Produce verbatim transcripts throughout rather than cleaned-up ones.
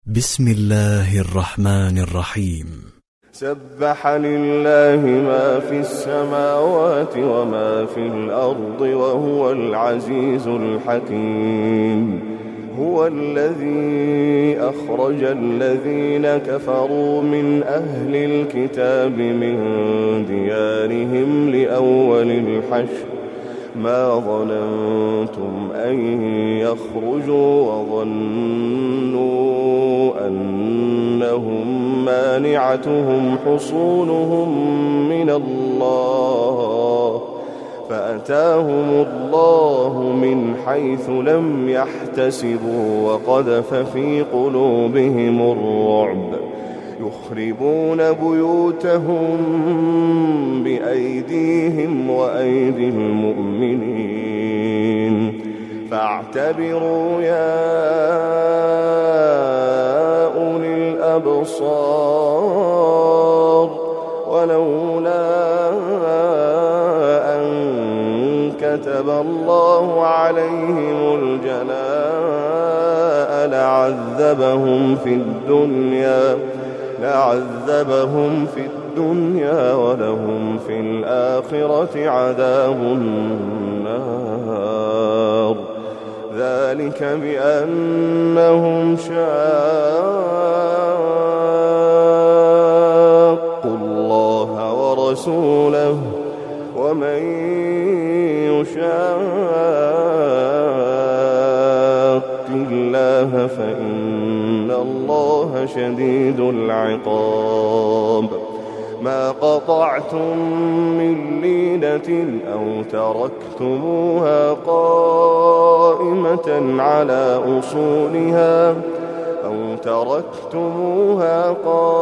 بسم الله الرحمن الرحيم. سبح لله ما في السماوات وما في الأرض وهو العزيز الحكيم. هو الذي أخرج الذين كفروا من أهل الكتاب من ديارهم لأول الحشر ما ظننتم أن يخرجوا وظنوا أنهم مانعتهم حصونهم من الله فأتاهم الله من حيث لم يحتسبوا وقذف في قلوبهم الرعب يخربون بيوتهم بأيديهم وأيدي المؤمنين فاعتبروا يا أولي الأبصار ولولا أن كتب الله عليهم الجلاء لعذبهم في الدنيا لعذبهم في الدنيا ولهم في الآخرة عذاب النار ذلك بأنهم شاقوا الله ورسوله ومن يشاق الله فإن الله شديد العقاب ما قطعتم من لينة أو تركتموها قائمة على أصولها أو تركتموها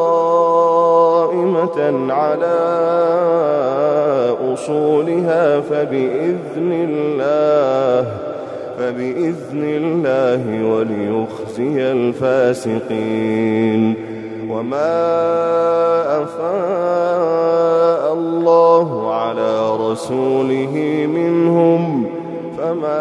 قائمة على أصولها فبإذن الله فبإذن الله وليخزي الفاسقين وما أفاء الله على رسوله منهم فما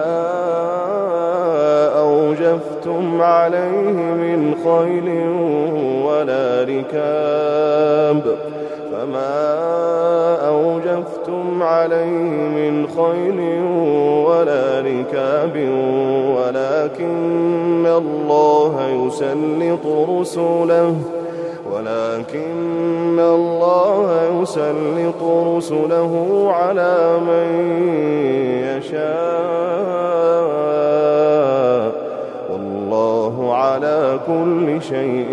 أوجفتم عليه من خيل ولا ركاب فما أوجفتم عليه من خيل ولا ركاب ولكن الله يسلط رسله ولكن الله يسلط رسله على من يشاء والله على كل شيء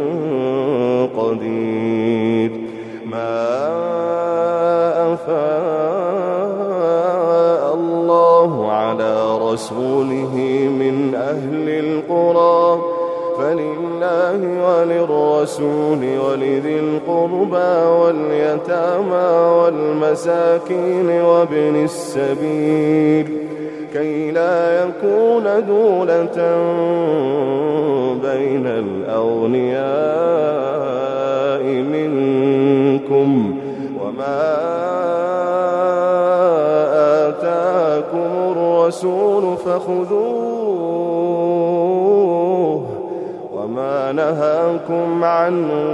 قدير ما أفاء الله على رسوله من أهل القرى فلله وللرسول ولذي القربى واليتامى والمساكين وابن السبيل كي لا يكون دولة بين الأغنياء منكم وما آتاكم الرسول فخذوه وما نهاكم عنه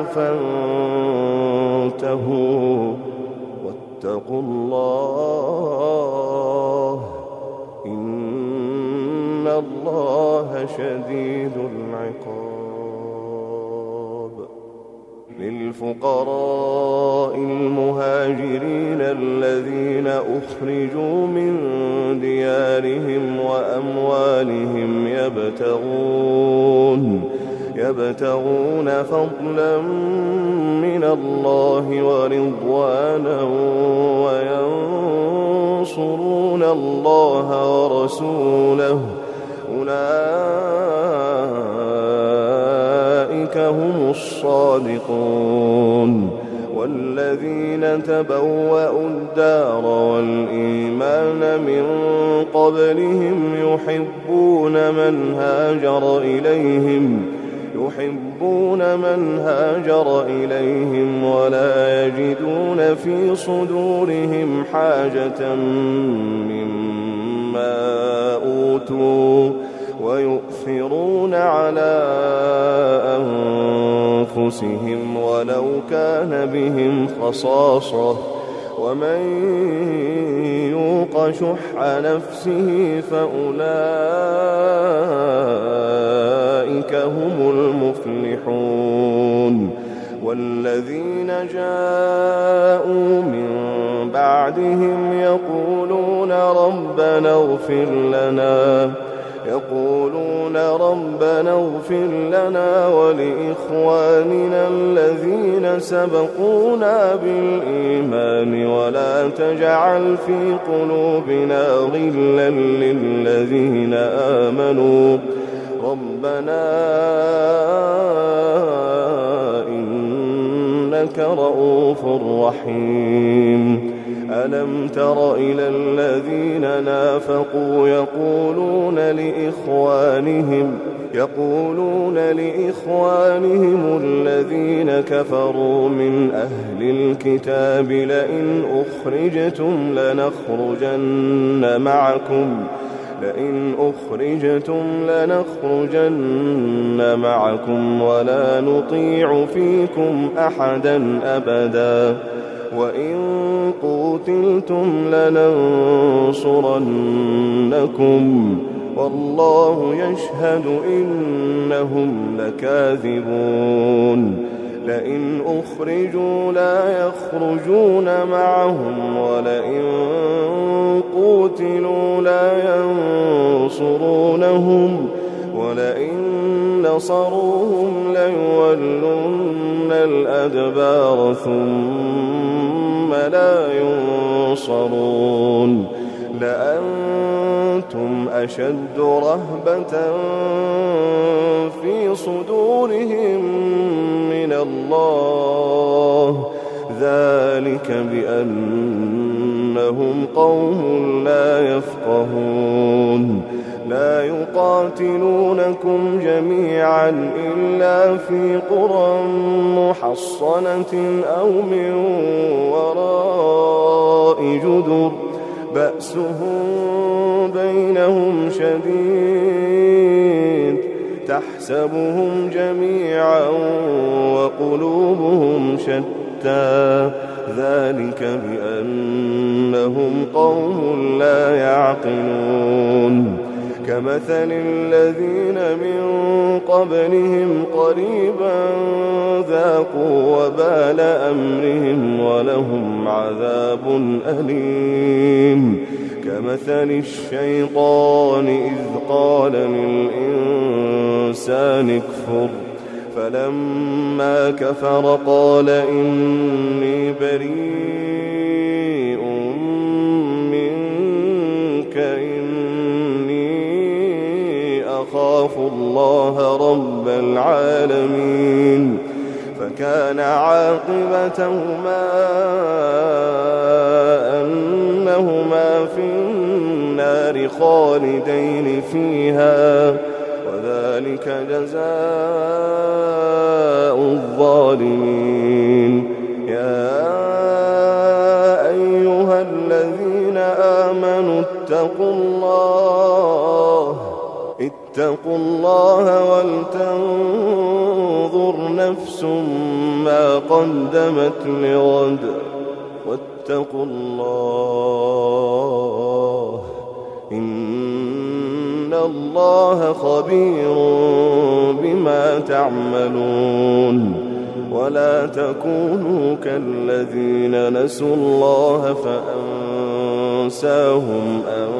فانتهوا واتقوا الله إن الله شديد العقاب للفقراء المهاجرين الذين أخرجوا من ديارهم وأموالهم يبتغون يبتغون فضلا من الله ورضوانا وينصرون الله ورسوله أولئك هم الصادقون والذين تبوأوا الدار والإيمان من قبلهم يحبون من هاجر إليهم يحبون من هاجر إليهم ولا يجدون في صدورهم حاجة مما أوتوا ويؤثرون على أنفسهم أنفسهم ولو كان بهم خصاصة ومن يوق شح نفسه فأولئك هم المفلحون والذين جاءوا من بعدهم يقولون ربنا اغفر لنا يقولون ربنا اغفر لنا ولإخواننا الذين سبقونا بالإيمان ولا تجعل في قلوبنا غلا للذين آمنوا ربنا إنك رؤوف رحيم. ألم تر إلى الذين نافقوا يقولون لإخوانهم يقولون لإخوانهم الذين كفروا من أهل الكتاب لئن أخرجتم لنخرجن معكم لئن أخرجتم لنخرجن معكم ولا نطيع فيكم أحدا أبدا وإن قوتلتم لننصرنكم والله يشهد إنهم لكاذبون. لئن أخرجوا لا يخرجون معهم ولئن قوتلوا لا ينصرونهم ولئن نصروهم ليولن الأدبار ثم لا ينصرون. لأنتم أشد رهبة في صدورهم من الله ذلك بأنهم قوم لا يفقهون. لا يقاتلونكم جميعا إلا في قرى محصنة أو من وراء جدر بأسهم بينهم شديد تحسبهم جميعا وقلوبهم شتى ذلك بأنهم قوم لا يعقلون. كمثل الذين من قبلهم قريبا ذاقوا وبال أمرهم ولهم عذاب أليم. كمثل الشيطان إذ قال للإنسان اكفر فلما كفر قال إني بريء منك أخاف الله رب العالمين. فكان عاقبتهما أنهما في النار خالدين فيها وذلك جزاء الظالمين. يا أيها الذين آمنوا اتقوا الله اتقوا الله ولتنظر نفس ما قدمت لغد واتقوا الله إن الله خبير بما تعملون. ولا تكونوا كالذين نسوا الله فأنساهم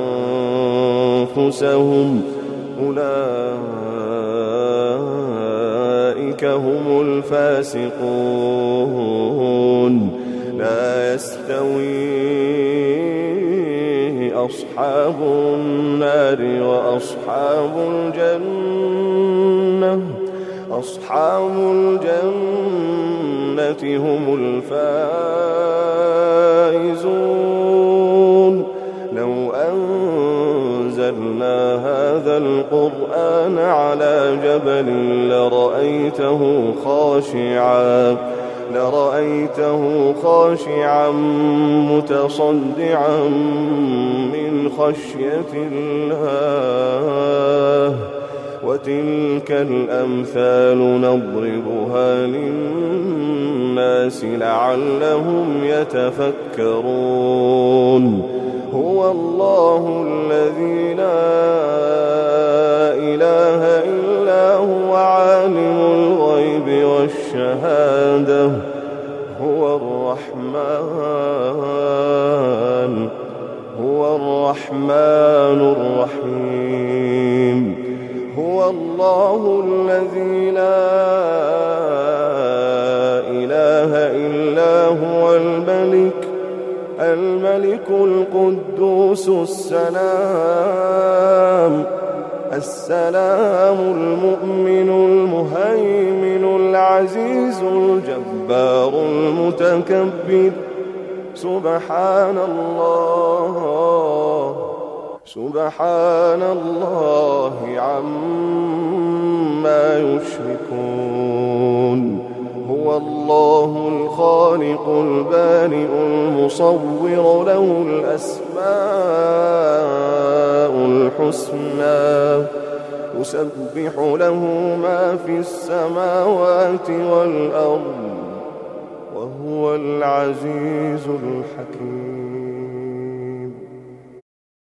أنفسهم أولئك هم الفاسقون. لا يستوي أصحاب النار وأصحاب الجنة أصحاب الجنة هم الفائزون. لو أنزلنا هذا القرآن على جبل لرأيته خاشعا لرأيته خاشعا متصدعا من خشية الله وتلك الأمثال نضربها للناس لعلهم يتفكرون. هو الله الذي لا إله إلا هو عالم الغيب والشهادة هو الرحمن هو الرحمن الرحيم. هو الله الذي لا إله إلا هو الملك الملك القدوس السلام السلام المؤمن المهيمن العزيز الجبار المتكبر. سبحان الله سبحان الله عما يشركون. هو الله الخالق البارئ المصور له الأسماء الحسنى يسبح له ما في السماوات والأرض وهو العزيز الحكيم.